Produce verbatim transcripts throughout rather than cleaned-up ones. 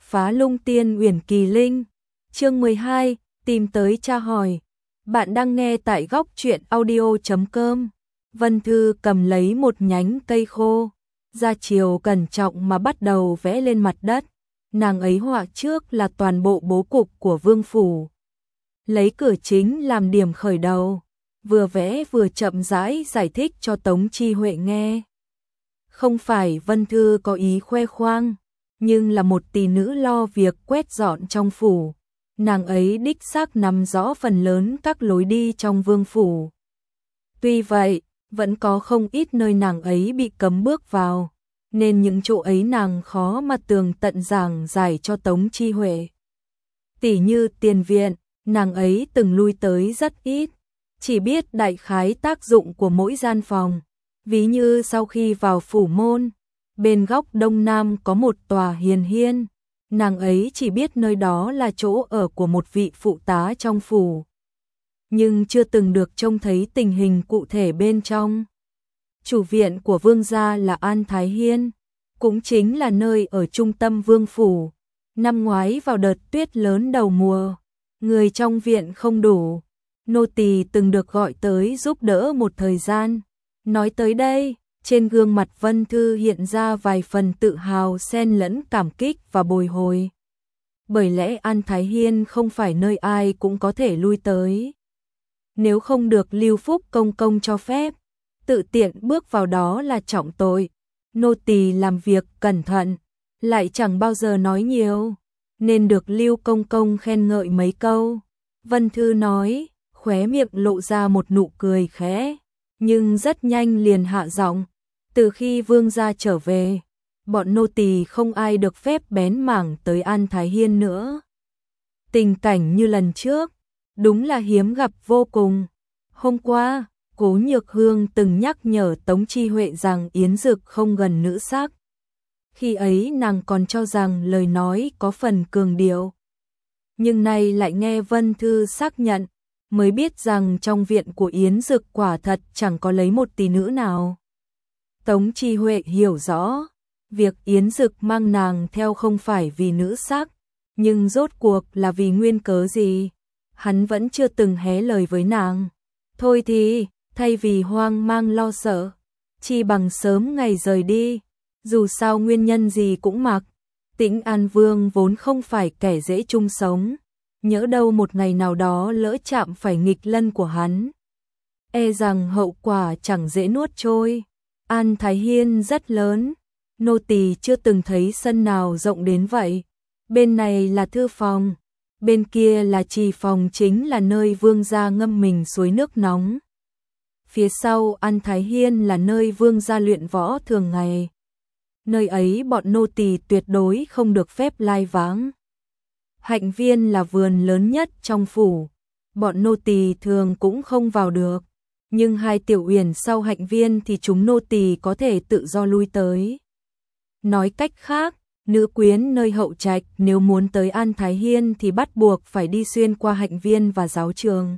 phá lung tiên uyển kỳ linh. Chương mười hai, tìm tới tra hỏi. Bạn đang nghe tại góc truyện audio chấm com. Vân Thư cầm lấy một nhánh cây khô, ra chiều cẩn trọng mà bắt đầu vẽ lên mặt đất. Nàng ấy họa trước là toàn bộ bố cục của vương phủ, lấy cửa chính làm điểm khởi đầu, vừa vẽ vừa chậm rãi giải thích cho Tống Chi Huệ nghe. Không phải Vân Thư có ý khoe khoang, nhưng là một tỷ nữ lo việc quét dọn trong phủ, nàng ấy đích xác nắm rõ phần lớn các lối đi trong vương phủ. Tuy vậy, vẫn có không ít nơi nàng ấy bị cấm bước vào, nên những chỗ ấy nàng khó mà tường tận giảng giải cho Tống Chi Huệ. Tỉ như tiền viện, nàng ấy từng lui tới rất ít, chỉ biết đại khái tác dụng của mỗi gian phòng. Ví như sau khi vào phủ môn, bên góc đông nam có một tòa hiền hiên, nàng ấy chỉ biết nơi đó là chỗ ở của một vị phụ tá trong phủ, nhưng chưa từng được trông thấy tình hình cụ thể bên trong. Chủ viện của vương gia là An Thái Hiên, cũng chính là nơi ở trung tâm vương phủ. Năm ngoái vào đợt tuyết lớn đầu mùa, người trong viện không đủ, nô tỳ từng được gọi tới giúp đỡ một thời gian. Nói tới đây, trên gương mặt Vân Thư hiện ra vài phần tự hào xen lẫn cảm kích và bồi hồi. Bởi lẽ An Thái Hiên không phải nơi ai cũng có thể lui tới. Nếu không được Lưu Phúc công công cho phép, tự tiện bước vào đó là trọng tội. Nô tỳ làm việc cẩn thận, lại chẳng bao giờ nói nhiều, nên được Lưu công công khen ngợi mấy câu. Vân Thư nói, khóe miệng lộ ra một nụ cười khẽ, nhưng rất nhanh liền hạ giọng. Từ khi vương gia trở về, bọn nô tỳ không ai được phép bén mảng tới An Thái Hiên nữa. Tình cảnh như lần trước, đúng là hiếm gặp vô cùng. Hôm qua, Cố Nhược Hương từng nhắc nhở Tống Chi Huệ rằng Yến Dực không gần nữ sắc. Khi ấy nàng còn cho rằng lời nói có phần cường điệu. Nhưng nay lại nghe Vân Thư xác nhận, mới biết rằng trong viện của Yến Dực quả thật chẳng có lấy một tỷ nữ nào. Tống Chi Huệ hiểu rõ, việc Yến Dực mang nàng theo không phải vì nữ sắc, nhưng rốt cuộc là vì nguyên cớ gì, hắn vẫn chưa từng hé lời với nàng. Thôi thì, thay vì hoang mang lo sợ, chi bằng sớm ngày rời đi, dù sao nguyên nhân gì cũng mặc. Tĩnh An Vương vốn không phải kẻ dễ chung sống, nhỡ đâu một ngày nào đó lỡ chạm phải nghịch lân của hắn, e rằng hậu quả chẳng dễ nuốt trôi. An Thái Hiên rất lớn, nô tỳ chưa từng thấy sân nào rộng đến vậy. Bên này là thư phòng, bên kia là trì phòng, chính là nơi vương gia ngâm mình suối nước nóng. Phía sau An Thái Hiên là nơi vương gia luyện võ thường ngày. Nơi ấy bọn nô tỳ tuyệt đối không được phép lai vãng. Hạnh viên là vườn lớn nhất trong phủ, bọn nô tỳ thường cũng không vào được, nhưng hai tiểu uyển sau hạnh viên thì chúng nô tỳ có thể tự do lui tới. Nói cách khác, nữ quyến nơi hậu trạch nếu muốn tới An Thái Hiên thì bắt buộc phải đi xuyên qua hạnh viên và giáo trường.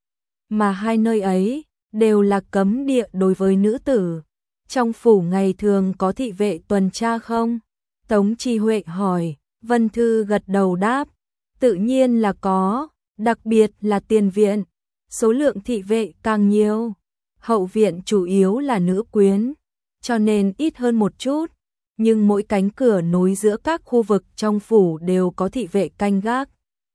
Mà hai nơi ấy đều là cấm địa đối với nữ tử. Trong phủ ngày thường có thị vệ tuần tra không? Tống Chi Huệ hỏi. Vân Thư gật đầu đáp, tự nhiên là có, đặc biệt là tiền viện, số lượng thị vệ càng nhiều. Hậu viện chủ yếu là nữ quyến, cho nên ít hơn một chút, nhưng mỗi cánh cửa nối giữa các khu vực trong phủ đều có thị vệ canh gác.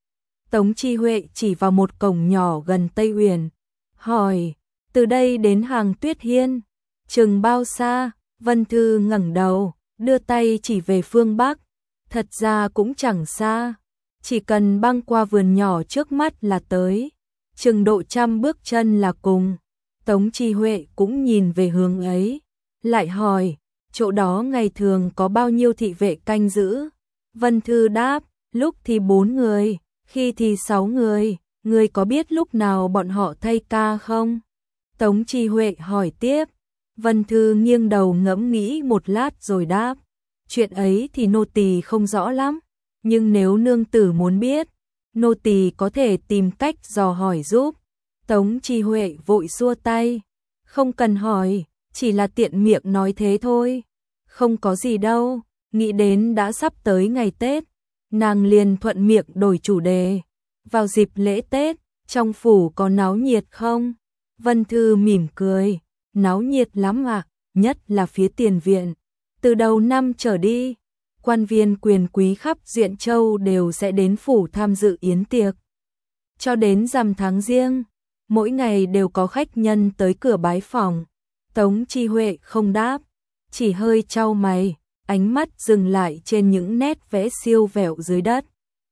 Tống Chi Huệ chỉ vào một cổng nhỏ gần Tây Uyển, hỏi, từ đây đến Hàng Tuyết Hiên, chừng bao xa? Vân Thư ngẩng đầu, đưa tay chỉ về phương Bắc. Thật ra cũng chẳng xa, chỉ cần băng qua vườn nhỏ trước mắt là tới, chừng độ trăm bước chân là cùng. Tống Chi Huệ cũng nhìn về hướng ấy, lại hỏi, chỗ đó ngày thường có bao nhiêu thị vệ canh giữ? Vân Thư đáp, lúc thì bốn người, khi thì sáu người, người có biết lúc nào bọn họ thay ca không? Tống Chi Huệ hỏi tiếp. Vân Thư nghiêng đầu ngẫm nghĩ một lát rồi đáp, chuyện ấy thì nô tỳ không rõ lắm, nhưng nếu nương tử muốn biết, nô tỳ có thể tìm cách dò hỏi giúp. Tống Chi Huệ vội xua tay, không cần hỏi, chỉ là tiện miệng nói thế thôi, không có gì đâu. Nghĩ đến đã sắp tới ngày Tết, nàng liền thuận miệng đổi chủ đề. Vào dịp lễ Tết, trong phủ có náo nhiệt không? Vân Thư mỉm cười, náo nhiệt lắm ạ, nhất là phía tiền viện. Từ đầu năm trở đi, quan viên quyền quý khắp Duyện Châu đều sẽ đến phủ tham dự yến tiệc. Cho đến rằm tháng Giêng, mỗi ngày đều có khách nhân tới cửa bái phỏng. Tống Chi Huệ không đáp, chỉ hơi chau mày, ánh mắt dừng lại trên những nét vẽ siêu vẹo dưới đất.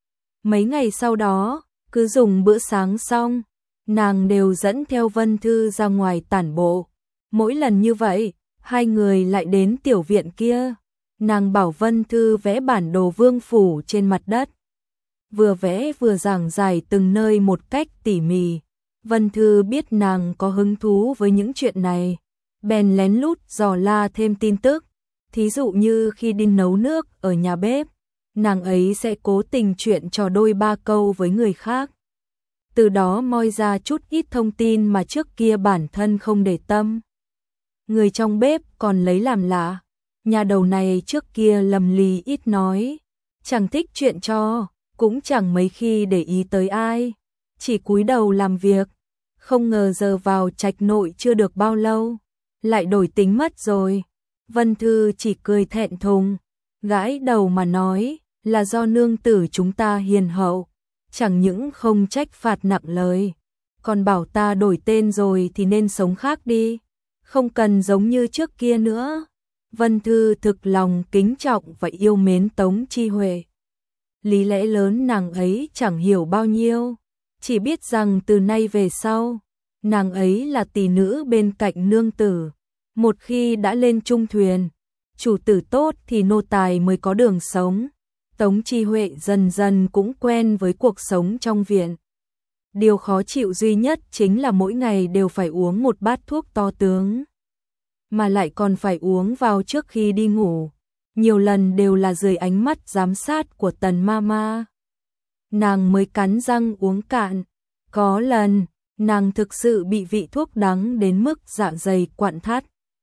Mấy ngày sau đó, cứ dùng bữa sáng xong, nàng đều dẫn theo Vân Thư ra ngoài tản bộ. Mỗi lần như vậy, hai người lại đến tiểu viện kia. Nàng bảo Vân Thư vẽ bản đồ vương phủ trên mặt đất. Vừa vẽ vừa giảng giải từng nơi một cách tỉ mỉ. Vân Thư biết nàng có hứng thú với những chuyện này, bèn lén lút dò la thêm tin tức. Thí dụ như khi đi nấu nước ở nhà bếp, nàng ấy sẽ cố tình chuyện trò đôi ba câu với người khác. Từ đó moi ra chút ít thông tin mà trước kia bản thân không để tâm. Người trong bếp còn lấy làm lạ, nhà đầu này trước kia lầm lì ít nói, chẳng thích chuyện trò, cũng chẳng mấy khi để ý tới ai, chỉ cúi đầu làm việc. Không ngờ giờ vào trạch nội chưa được bao lâu, lại đổi tính mất rồi. Vân Thư chỉ cười thẹn thùng, gãi đầu mà nói, là do nương tử chúng ta hiền hậu, chẳng những không trách phạt nặng lời, còn bảo ta đổi tên rồi thì nên sống khác đi, không cần giống như trước kia nữa. Vân Thư thực lòng kính trọng và yêu mến Tống Chi Huệ. Lý lẽ lớn nàng ấy chẳng hiểu bao nhiêu, chỉ biết rằng từ nay về sau, nàng ấy là tỷ nữ bên cạnh nương tử. Một khi đã lên chung thuyền, chủ tử tốt thì nô tài mới có đường sống. Tống Chi Huệ dần dần cũng quen với cuộc sống trong viện. Điều khó chịu duy nhất chính là mỗi ngày đều phải uống một bát thuốc to tướng, mà lại còn phải uống vào trước khi đi ngủ. Nhiều lần đều là dưới ánh mắt giám sát của Tần Mama. Nàng mới cắn răng uống cạn. Có lần, nàng thực sự bị vị thuốc đắng đến mức dạ dày quặn thắt.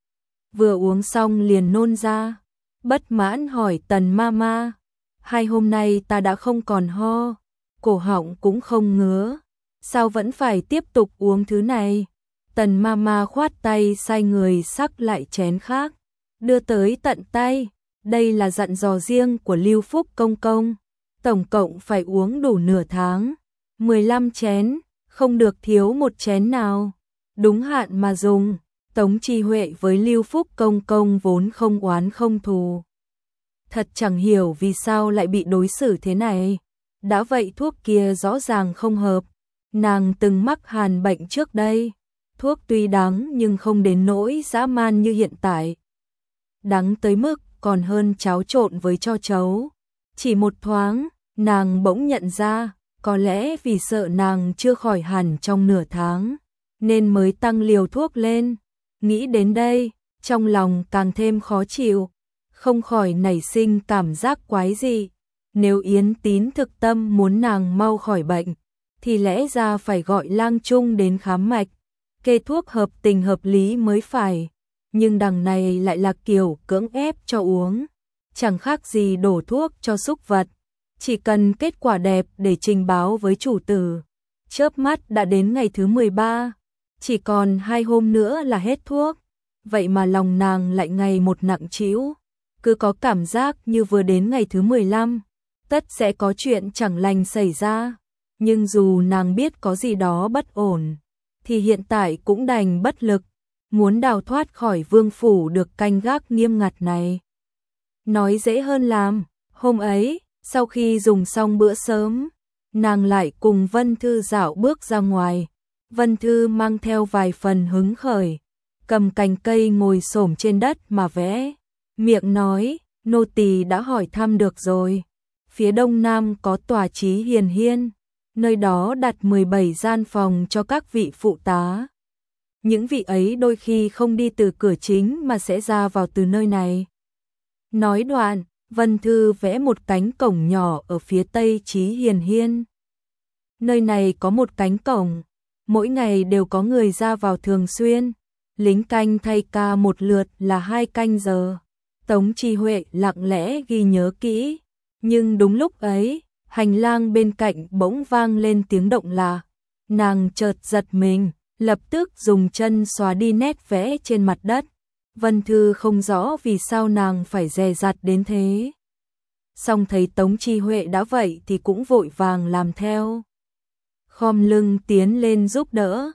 Vừa uống xong liền nôn ra, bất mãn hỏi Tần Mama, hai hôm nay ta đã không còn ho, cổ họng cũng không ngứa, sao vẫn phải tiếp tục uống thứ này? Tần Mama khoát tay sai người sắc lại chén khác, đưa tới tận tay. Đây là dặn dò riêng của Lưu Phúc công công, tổng cộng phải uống đủ nửa tháng, mười lăm chén, không được thiếu một chén nào, đúng hạn mà dùng. Tống Chi Huệ với Lưu Phúc công công vốn không oán không thù, thật chẳng hiểu vì sao lại bị đối xử thế này. Đã vậy thuốc kia rõ ràng không hợp, nàng từng mắc hàn bệnh trước đây, thuốc tuy đắng nhưng không đến nỗi dã man như hiện tại. Đắng tới mức còn hơn cháo trộn với cho chấu. Chỉ một thoáng, nàng bỗng nhận ra, có lẽ vì sợ nàng chưa khỏi hẳn trong nửa tháng, nên mới tăng liều thuốc lên. Nghĩ đến đây, trong lòng càng thêm khó chịu, không khỏi nảy sinh cảm giác quái dị. Nếu Yến Tín thực tâm muốn nàng mau khỏi bệnh, thì lẽ ra phải gọi lang trung đến khám mạch, kê thuốc hợp tình hợp lý mới phải. Nhưng đằng này lại là kiểu cưỡng ép cho uống, chẳng khác gì đổ thuốc cho súc vật, chỉ cần kết quả đẹp để trình báo với chủ tử. Chớp mắt đã đến ngày thứ mười ba, chỉ còn hai hôm nữa là hết thuốc, vậy mà lòng nàng lại ngày một nặng trĩu, cứ có cảm giác như vừa đến ngày thứ mười lăm, tất sẽ có chuyện chẳng lành xảy ra. Nhưng dù nàng biết có gì đó bất ổn, thì hiện tại cũng đành bất lực. Muốn đào thoát khỏi vương phủ được canh gác nghiêm ngặt này, nói dễ hơn làm. Hôm ấy, sau khi dùng xong bữa sớm, nàng lại cùng Vân Thư dạo bước ra ngoài. Vân Thư mang theo vài phần hứng khởi, cầm cành cây ngồi xổm trên đất mà vẽ, miệng nói, nô tỳ đã hỏi thăm được rồi. Phía đông nam có tòa Chí Hiền Hiên, nơi đó đặt mười bảy gian phòng cho các vị phụ tá. Những vị ấy đôi khi không đi từ cửa chính mà sẽ ra vào từ nơi này. Nói đoạn, Vân Thư vẽ một cánh cổng nhỏ ở phía tây Chí Hiền Hiên. Nơi này có một cánh cổng, mỗi ngày đều có người ra vào thường xuyên, lính canh thay ca một lượt là hai canh giờ. Tống Chi Huệ lặng lẽ ghi nhớ kỹ, Nhưng đúng lúc ấy, hành lang bên cạnh bỗng vang lên tiếng động lạ. Nàng chợt giật mình, lập tức dùng chân xóa đi nét vẽ trên mặt đất. Vân Thư không rõ vì sao nàng phải dè dặt đến thế. Song thấy Tống Chi Huệ đã vậy thì cũng vội vàng làm theo. Khom lưng tiến lên giúp đỡ.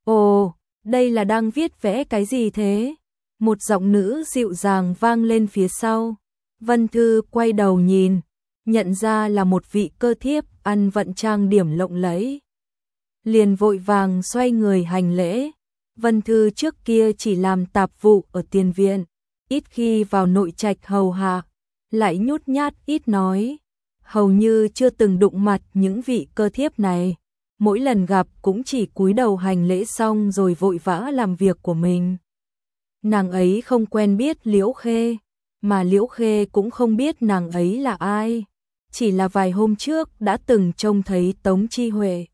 Ồ, đây là đang viết vẽ cái gì thế? Một giọng nữ dịu dàng vang lên phía sau. Vân Thư quay đầu nhìn, nhận ra là một vị cơ thiếp ăn vận trang điểm lộng lẫy. Liền vội vàng xoay người hành lễ. Vân Thư trước kia chỉ làm tạp vụ ở tiền viện, ít khi vào nội trạch hầu hạ, lại nhút nhát ít nói, hầu như chưa từng đụng mặt những vị cơ thiếp này. Mỗi lần gặp cũng chỉ cúi đầu hành lễ xong rồi vội vã làm việc của mình. Nàng ấy không quen biết Liễu Khê, mà Liễu Khê cũng không biết nàng ấy là ai. Chỉ là vài hôm trước đã từng trông thấy Tống Chi Huệ.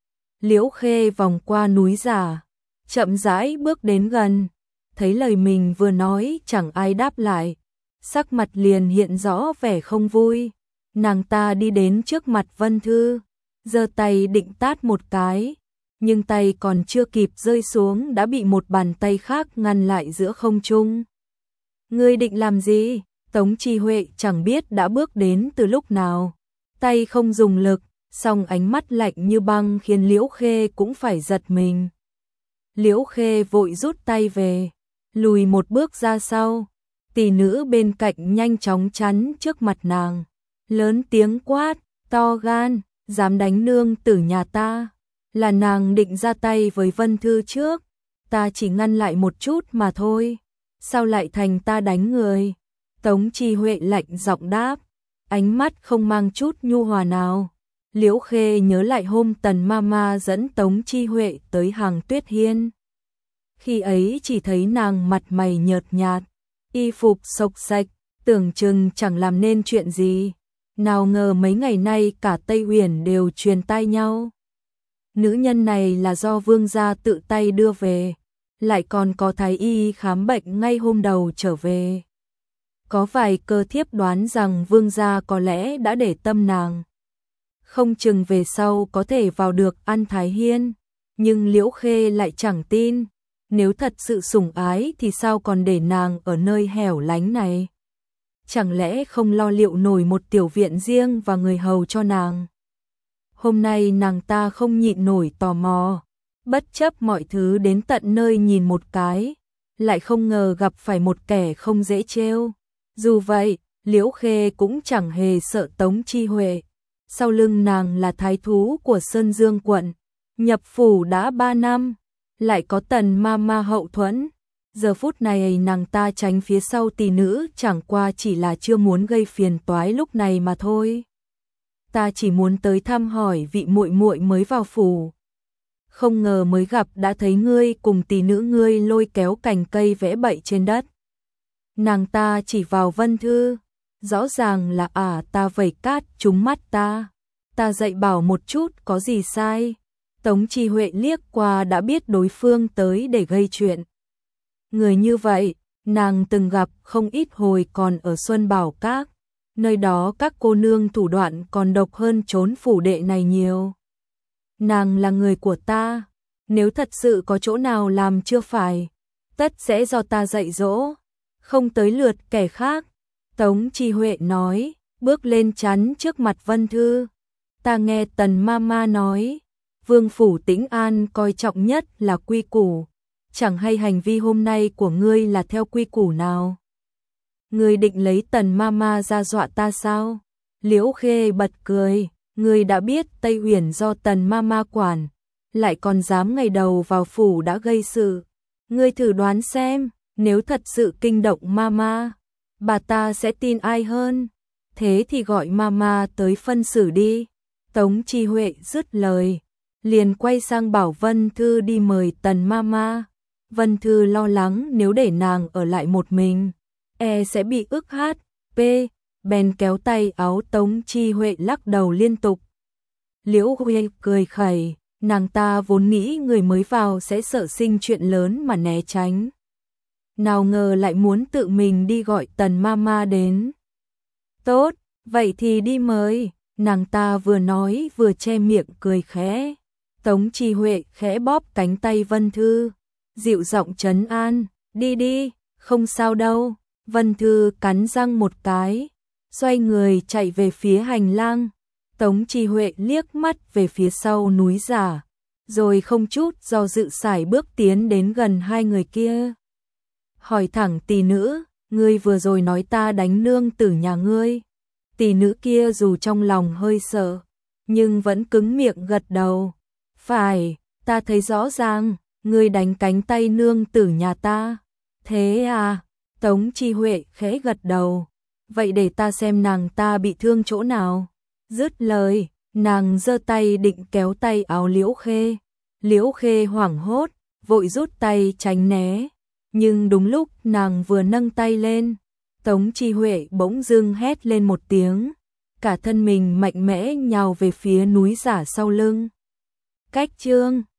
Liễu Khê vòng qua núi giả, chậm rãi bước đến gần, thấy lời mình vừa nói chẳng ai đáp lại, sắc mặt liền hiện rõ vẻ không vui. Nàng ta đi đến trước mặt Vân Thư, giơ tay định tát một cái, nhưng tay còn chưa kịp rơi xuống đã bị một bàn tay khác ngăn lại giữa không trung. Ngươi định làm gì? Tống Chi Huệ chẳng biết đã bước đến từ lúc nào, tay không dùng lực, song ánh mắt lạnh như băng khiến Liễu Khê cũng phải giật mình. Liễu Khê vội rút tay về, lùi một bước ra sau. Tỷ nữ bên cạnh nhanh chóng chắn trước mặt nàng, lớn tiếng quát, to gan, dám đánh nương tử nhà ta. Là nàng định ra tay với Vân Thư trước, ta chỉ ngăn lại một chút mà thôi, sao lại thành ta đánh người? Tống Chi Huệ lạnh giọng đáp, ánh mắt không mang chút nhu hòa nào. Liễu Khê nhớ lại hôm Tần Mama dẫn Tống Chi Huệ tới Hàng Tuyết Hiên. Khi ấy chỉ thấy nàng mặt mày nhợt nhạt, y phục xộc xạch, tưởng chừng chẳng làm nên chuyện gì. Nào ngờ mấy ngày nay cả Tây Uyển đều truyền tai nhau. Nữ nhân này là do vương gia tự tay đưa về, lại còn có thái y khám bệnh ngay hôm đầu trở về. Có vài cơ thiếp đoán rằng vương gia có lẽ đã để tâm nàng, không chừng về sau có thể vào được An Thái Hiên, nhưng Liễu Khê lại chẳng tin. Nếu thật sự sủng ái thì sao còn để nàng ở nơi hẻo lánh này? Chẳng lẽ không lo liệu nổi một tiểu viện riêng và người hầu cho nàng? Hôm nay nàng ta không nhịn nổi tò mò, bất chấp mọi thứ đến tận nơi nhìn một cái, lại không ngờ gặp phải một kẻ không dễ trêu. Dù vậy, Liễu Khê cũng chẳng hề sợ Tống Chi Huệ. Sau lưng nàng là thái thú của Sơn Dương quận, nhập phủ đã ba năm, lại có Tần Mama hậu thuẫn. Giờ phút này nàng ta tránh phía sau tỷ nữ chẳng qua chỉ là chưa muốn gây phiền toái lúc này mà thôi. Ta chỉ muốn tới thăm hỏi vị muội muội mới vào phủ. Không ngờ mới gặp đã thấy ngươi cùng tỷ nữ ngươi lôi kéo cành cây vẽ bậy trên đất. Nàng ta chỉ vào Vân Thư, rõ ràng là à ta vẩy cát trúng mắt ta. Ta dạy bảo một chút có gì sai. Tống Chi Huệ liếc qua đã biết đối phương tới để gây chuyện. Người như vậy, nàng từng gặp không ít hồi còn ở Xuân Bảo Các. Nơi đó các cô nương thủ đoạn còn độc hơn trốn phủ đệ này nhiều. Nàng là người của ta, nếu thật sự có chỗ nào làm chưa phải, tất sẽ do ta dạy dỗ, không tới lượt kẻ khác. Tống Chi Huệ nói, bước lên chắn trước mặt Vân Thư. Ta nghe Tần Mama nói, vương phủ Tĩnh An coi trọng nhất là quy củ, chẳng hay hành vi hôm nay của ngươi là theo quy củ nào. Ngươi định lấy Tần Mama ra dọa ta sao? Liễu Khê bật cười, ngươi đã biết Tây Uyển do Tần Mama quản, lại còn dám ngày đầu vào phủ đã gây sự. Ngươi thử đoán xem, nếu thật sự kinh động Mama, bà ta sẽ tin ai hơn? Thế thì gọi Mama tới phân xử đi. Tống Chi Huệ dứt lời, liền quay sang bảo Vân Thư đi mời Tần Mama. Vân Thư lo lắng nếu để nàng ở lại một mình, e sẽ bị ức hát, p, bèn kéo tay áo Tống Chi Huệ lắc đầu liên tục. Liễu Huệ cười khẩy, nàng ta vốn nghĩ người mới vào sẽ sợ sinh chuyện lớn mà né tránh. Nào ngờ lại muốn tự mình đi gọi Tần Mama đến. Tốt, Vậy thì đi mời, nàng ta vừa nói vừa che miệng cười khẽ. Tống Chi Huệ khẽ bóp cánh tay Vân Thư, dịu giọng trấn an, đi đi, không sao đâu. Vân Thư cắn răng một cái, xoay người chạy về phía hành lang. Tống Chi Huệ liếc mắt về phía sau núi giả, rồi không chút do dự sải bước tiến đến gần hai người kia. Hỏi thẳng tỷ nữ, ngươi vừa rồi nói ta đánh nương tử nhà ngươi. Tỷ nữ kia dù trong lòng hơi sợ, nhưng vẫn cứng miệng gật đầu. Phải, ta thấy rõ ràng, ngươi đánh cánh tay nương tử nhà ta. Thế à? Tống Chi Huệ khẽ gật đầu. Vậy để ta xem nàng ta bị thương chỗ nào. Dứt lời, nàng giơ tay định kéo tay áo Liễu Khê. Liễu Khê hoảng hốt, vội rút tay tránh né. Nhưng đúng lúc nàng vừa nâng tay lên, Tống Chi Huệ bỗng dưng hét lên một tiếng, cả thân mình mạnh mẽ nhào về phía núi giả sau lưng. Cách chương